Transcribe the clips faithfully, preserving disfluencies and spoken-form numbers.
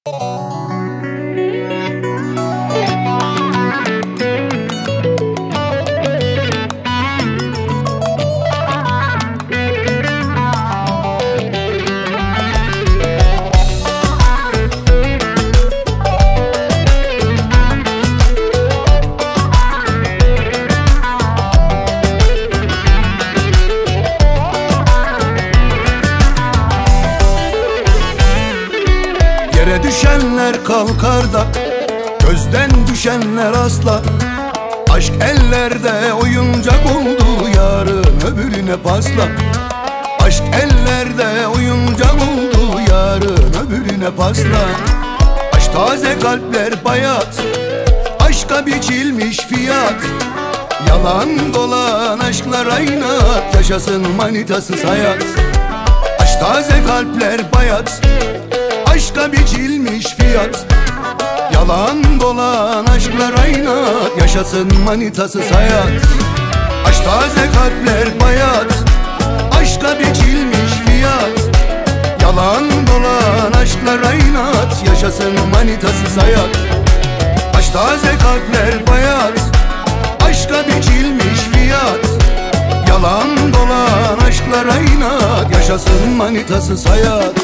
Yere düşenler kalkar da gözden düşenler asla. Aşk ellerde oyuncak oldu, yarın öbürüne pasla. Aşk ellerde oyuncak oldu, yarın öbürüne pasla. Aşk taze, kalpler bayat, aşka biçilmiş fiyat. Yalan dolan aşklar aynat, yaşasın manitasız hayat. Aşk taze, kalpler bayat, aşka biçilmiş fiyat. Yalan dolan aşklar aynat, yaşasın manitasız hayat. Aşk taze, kalpler bayat, aşka biçilmiş fiyat. Yalan dolan aşklar aynat, yaşasın manitasız hayat. Aşk taze, kalpler bayat, aşka biçilmiş fiyat. Yalan dolan aşklar aynat, yaşasın manitasız hayat.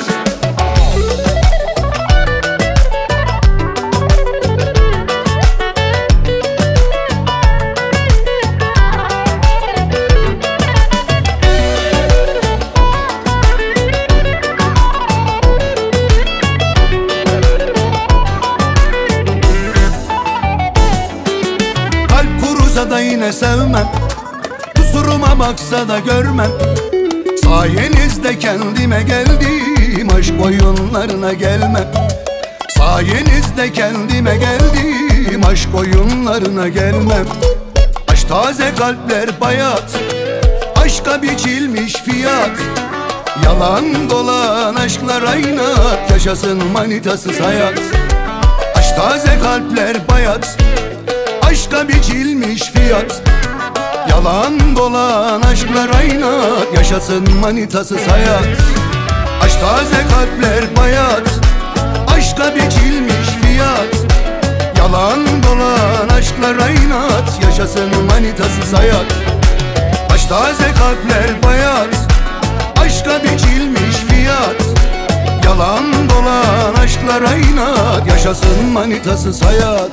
Da yine sevmem, kusuruma baksa da görmem. Sayenizde kendime geldim, aşk oyunlarına gelmem. Sayenizde kendime geldim, aşk oyunlarına gelmem. Aşk taze, kalpler bayat, aşka biçilmiş fiyat. Yalan dolan aşklar aynat, yaşasın manitasız hayat. Aşk taze, kalpler bayat, aşka biçilmiş fiyat. Yalan dolan aşklar aynat, yaşasın manitasız hayat. Aşk taze, kalpler bayat, aşka biçilmiş fiyat. Yalan dolan aşklar aynat, yaşasın manitasız hayat. Aşk taze, kalpler bayat, aşka biçilmiş fiyat. Yalan dolan aşklar aynat, yaşasın manitasız hayat.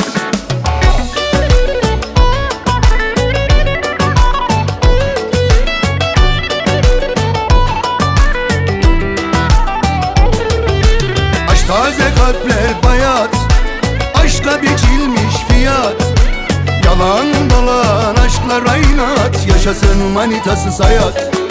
Taze, kalpler bayat, aşka biçilmiş fiyat. Yalan dolan aşklar aynat, yaşasın manitasız hayat.